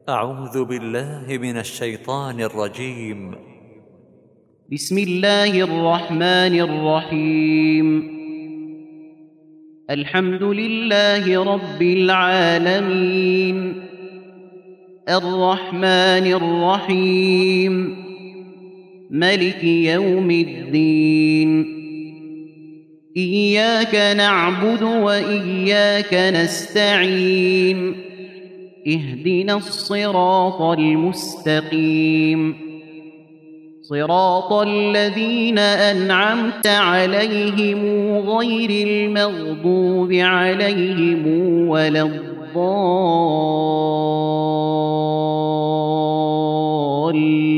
أعوذ بالله من الشيطان الرجيم. بسم الله الرحمن الرحيم. الحمد لله رب العالمين، الرحمن الرحيم، ملك يوم الدين. إياك نعبد وإياك نستعين، اهدنا الصراط المستقيم، صراط الذين أنعمت عليهم غير المغضوب عليهم ولا الضالين.